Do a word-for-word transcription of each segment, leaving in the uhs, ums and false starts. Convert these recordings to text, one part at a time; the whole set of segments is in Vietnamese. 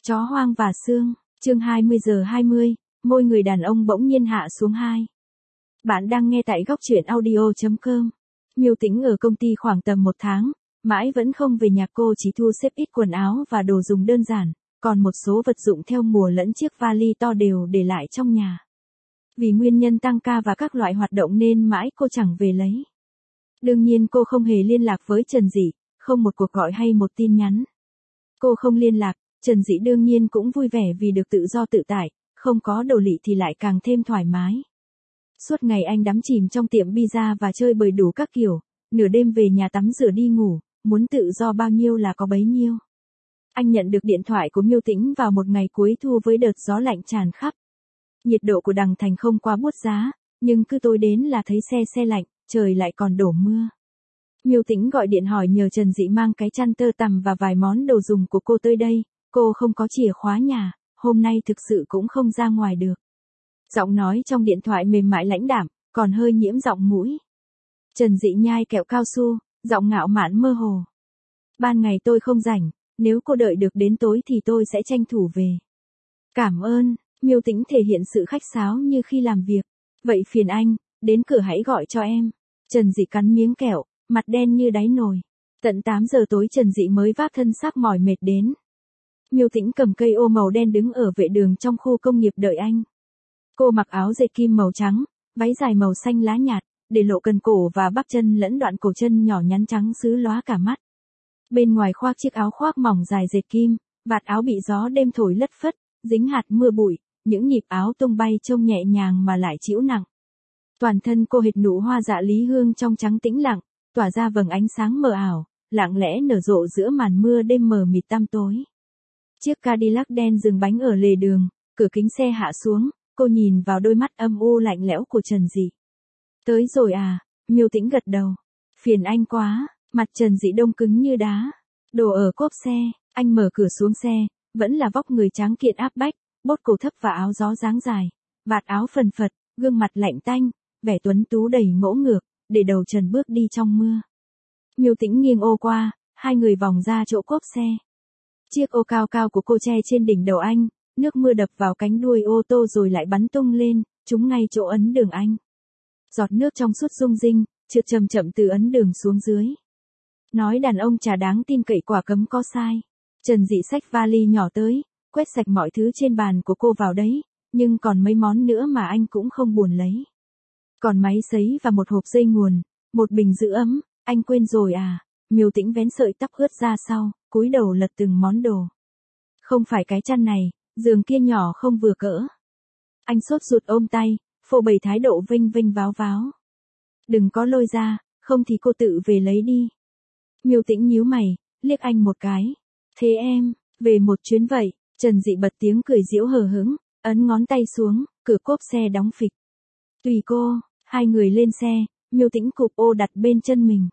Chó hoang và xương, chương hai mươi giờ hai mươi, môi người đàn ông bỗng nhiên hạ xuống hai. Bạn đang nghe tại góc truyện audio chấm com. Miêu Tĩnh ở công ty khoảng tầm một tháng, mãi vẫn không về nhà. Cô chỉ thu xếp ít quần áo và đồ dùng đơn giản, còn một số vật dụng theo mùa lẫn chiếc vali to đều để lại trong nhà. Vì nguyên nhân tăng ca và các loại hoạt động nên mãi cô chẳng về lấy. Đương nhiên cô không hề liên lạc với Trần Dị, không một cuộc gọi hay một tin nhắn. Cô không liên lạc, Trần Dị đương nhiên cũng vui vẻ vì được tự do tự tại, không có đồ lị thì lại càng thêm thoải mái. Suốt ngày anh đắm chìm trong tiệm pizza và chơi bời đủ các kiểu, nửa đêm về nhà tắm rửa đi ngủ, muốn tự do bao nhiêu là có bấy nhiêu. Anh nhận được điện thoại của Miêu Tĩnh vào một ngày cuối thu với đợt gió lạnh tràn khắp. Nhiệt độ của Đằng Thành không quá buốt giá, nhưng cứ tối đến là thấy se se lạnh, trời lại còn đổ mưa. Miêu Tĩnh gọi điện hỏi nhờ Trần Dị mang cái chăn tơ tằm và vài món đồ dùng của cô tới đây. Cô không có chìa khóa nhà, hôm nay thực sự cũng không ra ngoài được. Giọng nói trong điện thoại mềm mại lãnh đạm, còn hơi nhiễm giọng mũi. Trần Dị nhai kẹo cao su, giọng ngạo mạn mơ hồ. Ban ngày tôi không rảnh, nếu cô đợi được đến tối thì tôi sẽ tranh thủ về. Cảm ơn, Miêu Tĩnh thể hiện sự khách sáo như khi làm việc. Vậy phiền anh, đến cửa hãy gọi cho em. Trần Dị cắn miếng kẹo, mặt đen như đáy nồi. Tận tám giờ tối Trần Dị mới vác thân xác mỏi mệt đến. Miêu Tĩnh cầm cây ô màu đen đứng ở vệ đường trong khu công nghiệp đợi anh. Cô mặc áo dệt kim màu trắng, váy dài màu xanh lá nhạt, để lộ cần cổ và bắp chân lẫn đoạn cổ chân nhỏ nhắn trắng xứ lóa cả mắt. Bên ngoài khoác chiếc áo khoác mỏng dài dệt kim, vạt áo bị gió đêm thổi lất phất, dính hạt mưa bụi, những nhịp áo tung bay trông nhẹ nhàng mà lại trĩu nặng. Toàn thân cô hệt nụ hoa dạ lý hương trong trắng tĩnh lặng, tỏa ra vầng ánh sáng mờ ảo, lặng lẽ nở rộ giữa màn mưa đêm mờ mịt tăm tối. Chiếc Cadillac đen dừng bánh ở lề đường, cửa kính xe hạ xuống, cô nhìn vào đôi mắt âm u lạnh lẽo của Trần Dị. Tới rồi à, Miêu Tĩnh gật đầu. Phiền anh quá, mặt Trần Dị đông cứng như đá. Đồ ở cốp xe, anh mở cửa xuống xe, vẫn là vóc người tráng kiện áp bách, bốt cổ thấp và áo gió dáng dài, vạt áo phần phật, gương mặt lạnh tanh, vẻ tuấn tú đầy ngỗ ngược, để đầu Trần bước đi trong mưa. Miêu Tĩnh nghiêng ô qua, hai người vòng ra chỗ cốp xe. Chiếc ô cao cao của cô che trên đỉnh đầu anh, nước mưa đập vào cánh đuôi ô tô rồi lại bắn tung lên, trúng ngay chỗ ấn đường anh. Giọt nước trong suốt rung rinh, trượt chậm chậm từ ấn đường xuống dưới. Nói đàn ông chả đáng tin cậy quả cấm có sai. Trần Dị xách vali nhỏ tới, quét sạch mọi thứ trên bàn của cô vào đấy, nhưng còn mấy món nữa mà anh cũng không buồn lấy. Còn máy sấy và một hộp dây nguồn, một bình giữ ấm, anh quên rồi à? Miêu Tĩnh vén sợi tóc ướt ra sau, cúi đầu lật từng món đồ. Không phải cái chăn này, giường kia nhỏ không vừa cỡ. Anh sốt ruột ôm tay, phô bày thái độ vênh vênh váo váo. Đừng có lôi ra, không thì cô tự về lấy đi. Miêu Tĩnh nhíu mày, liếc anh một cái. Thế em, về một chuyến vậy. Trần Dị bật tiếng cười giễu hờ hững, ấn ngón tay xuống, cửa cốp xe đóng phịch. Tùy cô, hai người lên xe, Miêu Tĩnh cụp ô đặt bên chân mình.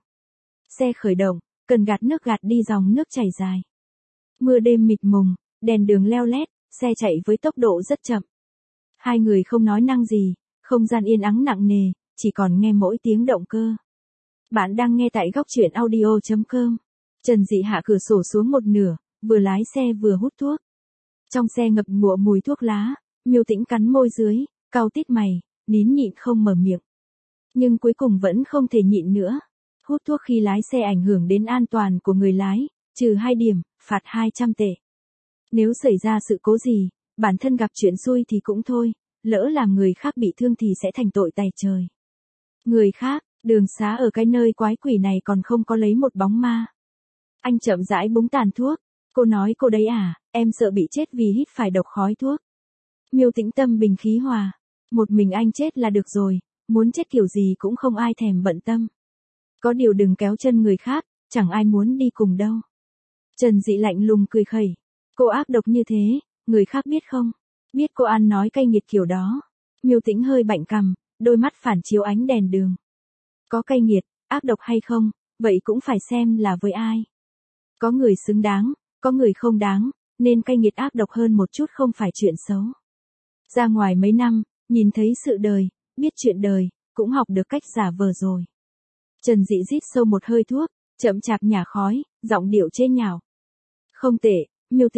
Xe khởi động, cần gạt nước gạt đi dòng nước chảy dài. Mưa đêm mịt mùng, đèn đường leo lét, xe chạy với tốc độ rất chậm. Hai người không nói năng gì, không gian yên ắng nặng nề, chỉ còn nghe mỗi tiếng động cơ. Bạn đang nghe tại góc truyện audio chấm com. Trần Dị hạ cửa sổ xuống một nửa, vừa lái xe vừa hút thuốc. Trong xe ngập ngụa mùi thuốc lá, Miêu Tĩnh cắn môi dưới, cau tít mày, nín nhịn không mở miệng. Nhưng cuối cùng vẫn không thể nhịn nữa. Hút thuốc khi lái xe ảnh hưởng đến an toàn của người lái, trừ hai điểm, phạt hai trăm tệ. Nếu xảy ra sự cố gì, bản thân gặp chuyện xui thì cũng thôi, lỡ làm người khác bị thương thì sẽ thành tội tày trời. Người khác, đường xá ở cái nơi quái quỷ này còn không có lấy một bóng ma. Anh chậm rãi búng tàn thuốc, cô nói cô đấy à, em sợ bị chết vì hít phải độc khói thuốc. Miêu Tĩnh tâm bình khí hòa, một mình anh chết là được rồi, muốn chết kiểu gì cũng không ai thèm bận tâm. Có điều đừng kéo chân người khác, chẳng ai muốn đi cùng đâu. Trần Dị lạnh lùng cười khẩy. Cô ác độc như thế, người khác biết không? Biết cô ăn nói cay nghiệt kiểu đó. Miêu Tĩnh hơi bạnh cằm, đôi mắt phản chiếu ánh đèn đường. Có cay nghiệt, ác độc hay không, vậy cũng phải xem là với ai. Có người xứng đáng, có người không đáng, nên cay nghiệt ác độc hơn một chút không phải chuyện xấu. Ra ngoài mấy năm, nhìn thấy sự đời, biết chuyện đời, cũng học được cách giả vờ rồi. Trần Dị rít sâu một hơi thuốc, chậm chạp nhả khói, giọng điệu chế nhạo. Không tệ, Miêu Tĩnh,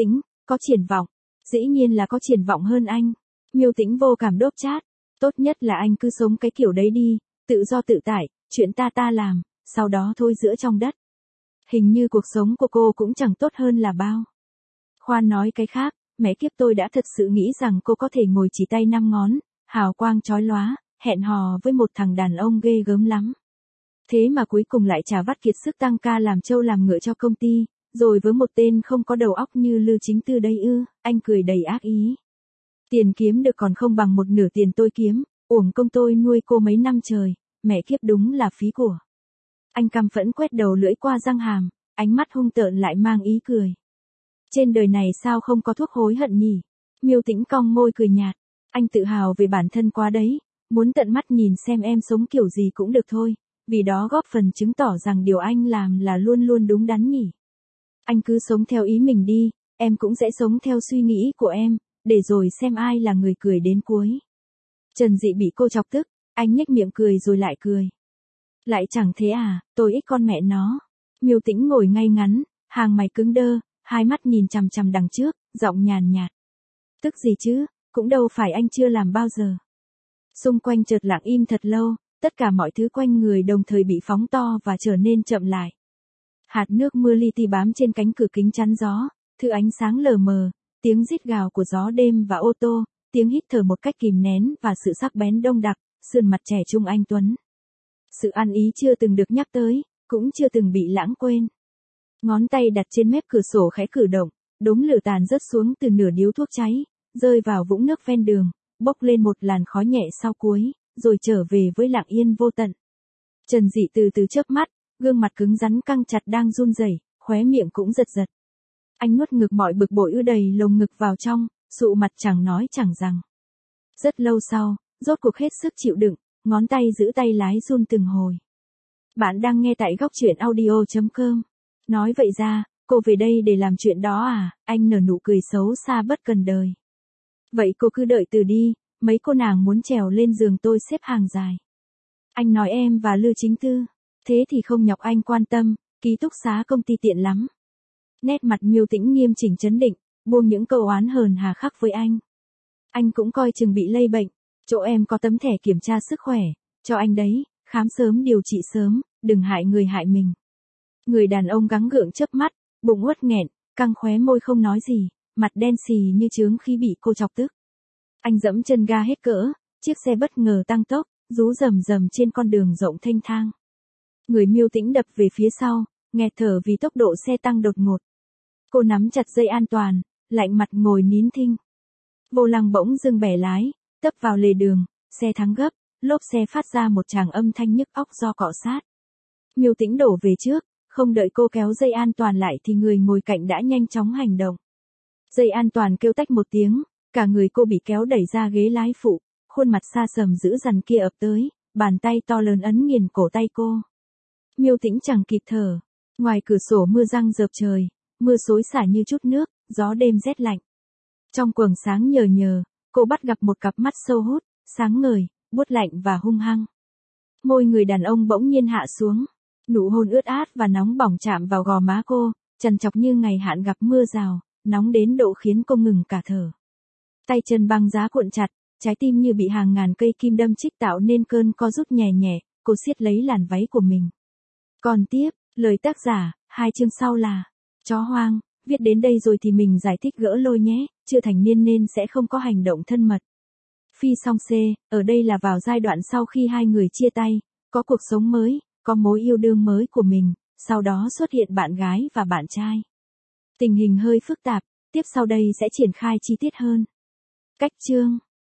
có triển vọng. Dĩ nhiên là có triển vọng hơn anh. Miêu Tĩnh vô cảm đốp chát. Tốt nhất là anh cứ sống cái kiểu đấy đi, tự do tự tại, chuyện ta ta làm, sau đó thôi giữa trong đất. Hình như cuộc sống của cô cũng chẳng tốt hơn là bao. Khoan nói cái khác, mẹ kiếp tôi đã thật sự nghĩ rằng cô có thể ngồi chỉ tay năm ngón, hào quang chói lóa, hẹn hò với một thằng đàn ông ghê gớm lắm. Thế mà cuối cùng lại chả vắt kiệt sức tăng ca làm trâu làm ngựa cho công ty, rồi với một tên không có đầu óc như Lưu Chính Tư đây ư, anh cười đầy ác ý. Tiền kiếm được còn không bằng một nửa tiền tôi kiếm, uổng công tôi nuôi cô mấy năm trời, mẹ kiếp đúng là phí của. Anh căm phẫn quét đầu lưỡi qua răng hàm, ánh mắt hung tợn lại mang ý cười. Trên đời này sao không có thuốc hối hận nhỉ? Miêu Tĩnh cong môi cười nhạt, anh tự hào về bản thân quá đấy, muốn tận mắt nhìn xem em sống kiểu gì cũng được thôi, vì đó góp phần chứng tỏ rằng điều anh làm là luôn luôn đúng đắn nhỉ. Anh cứ sống theo ý mình đi, em cũng sẽ sống theo suy nghĩ của em, để rồi xem ai là người cười đến cuối. Trần Dị bị cô chọc tức, anh nhếch miệng cười rồi lại cười. Lại chẳng thế à, tôi ích con mẹ nó. Miêu Tĩnh ngồi ngay ngắn, hàng mày cứng đơ, hai mắt nhìn chằm chằm đằng trước, giọng nhàn nhạt. Tức gì chứ, cũng đâu phải anh chưa làm bao giờ. Xung quanh chợt lặng im thật lâu, tất cả mọi thứ quanh người đồng thời bị phóng to và trở nên chậm lại. Hạt nước mưa li ti bám trên cánh cửa kính chắn gió, thứ ánh sáng lờ mờ, tiếng rít gào của gió đêm và ô tô, tiếng hít thở một cách kìm nén và sự sắc bén đông đặc, sườn mặt trẻ trung anh tuấn. Sự ăn ý chưa từng được nhắc tới, cũng chưa từng bị lãng quên. Ngón tay đặt trên mép cửa sổ khẽ cử động, đốm lửa tàn rớt xuống từ nửa điếu thuốc cháy, rơi vào vũng nước ven đường, bốc lên một làn khói nhẹ sau cuối, rồi trở về với lặng yên vô tận. Trần Dị từ từ chớp mắt, gương mặt cứng rắn căng chặt đang run rẩy, khóe miệng cũng giật giật. Anh nuốt ngực mọi bực bội ứ đầy lồng ngực vào trong, sụ mặt chẳng nói chẳng rằng. Rất lâu sau, rốt cuộc hết sức chịu đựng, ngón tay giữ tay lái run từng hồi. Bạn đang nghe tại góc truyện audio chấm com. Nói vậy ra, cô về đây để làm chuyện đó à? Anh nở nụ cười xấu xa bất cần đời. Vậy cô cứ đợi từ đi, mấy cô nàng muốn trèo lên giường tôi xếp hàng dài. Anh nói em và Lưu Chính Tư, thế thì không nhọc anh quan tâm, ký túc xá công ty tiện lắm. Nét mặt Miêu Tĩnh nghiêm chỉnh trấn định, buông những câu oán hờn hà khắc với anh. Anh cũng coi chừng bị lây bệnh, chỗ em có tấm thẻ kiểm tra sức khỏe, cho anh đấy, khám sớm điều trị sớm, đừng hại người hại mình. Người đàn ông gắng gượng chớp mắt, bụng uất nghẹn, căng khóe môi không nói gì, mặt đen xì như chướng khi bị cô chọc tức. Anh dẫm chân ga hết cỡ, chiếc xe bất ngờ tăng tốc, rú rầm rầm trên con đường rộng thênh thang. Người Miêu Tĩnh đập về phía sau, nghẹt thở vì tốc độ xe tăng đột ngột. Cô nắm chặt dây an toàn, lạnh mặt ngồi nín thinh. Vô lăng bỗng dưng bẻ lái, tấp vào lề đường, xe thắng gấp, lốp xe phát ra một tràng âm thanh nhức óc do cọ sát. Miêu Tĩnh đổ về trước, không đợi cô kéo dây an toàn lại thì người ngồi cạnh đã nhanh chóng hành động. Dây an toàn kêu tách một tiếng, cả người cô bị kéo đẩy ra ghế lái phụ, khuôn mặt xa sầm dữ dằn kia ập tới, bàn tay to lớn ấn nghiền cổ tay cô. Miêu Tĩnh chẳng kịp thở, ngoài cửa sổ mưa răng rợp trời, mưa xối xả như chút nước, gió đêm rét lạnh. Trong quầng sáng nhờ nhờ, cô bắt gặp một cặp mắt sâu hút, sáng ngời, buốt lạnh và hung hăng. Môi người đàn ông bỗng nhiên hạ xuống, nụ hôn ướt át và nóng bỏng chạm vào gò má cô, trằn trọc như ngày hạn gặp mưa rào, nóng đến độ khiến cô ngừng cả thở. Tay chân băng giá cuộn chặt, trái tim như bị hàng ngàn cây kim đâm chích tạo nên cơn co rút nhẹ nhẹ, cô siết lấy làn váy của mình. Còn tiếp, lời tác giả, hai chương sau là Chó hoang, viết đến đây rồi thì mình giải thích gỡ lôi nhé, chưa thành niên nên sẽ không có hành động thân mật. Phi song C, ở đây là vào giai đoạn sau khi hai người chia tay, có cuộc sống mới, có mối yêu đương mới của mình, sau đó xuất hiện bạn gái và bạn trai. Tình hình hơi phức tạp, tiếp sau đây sẽ triển khai chi tiết hơn. Cách chương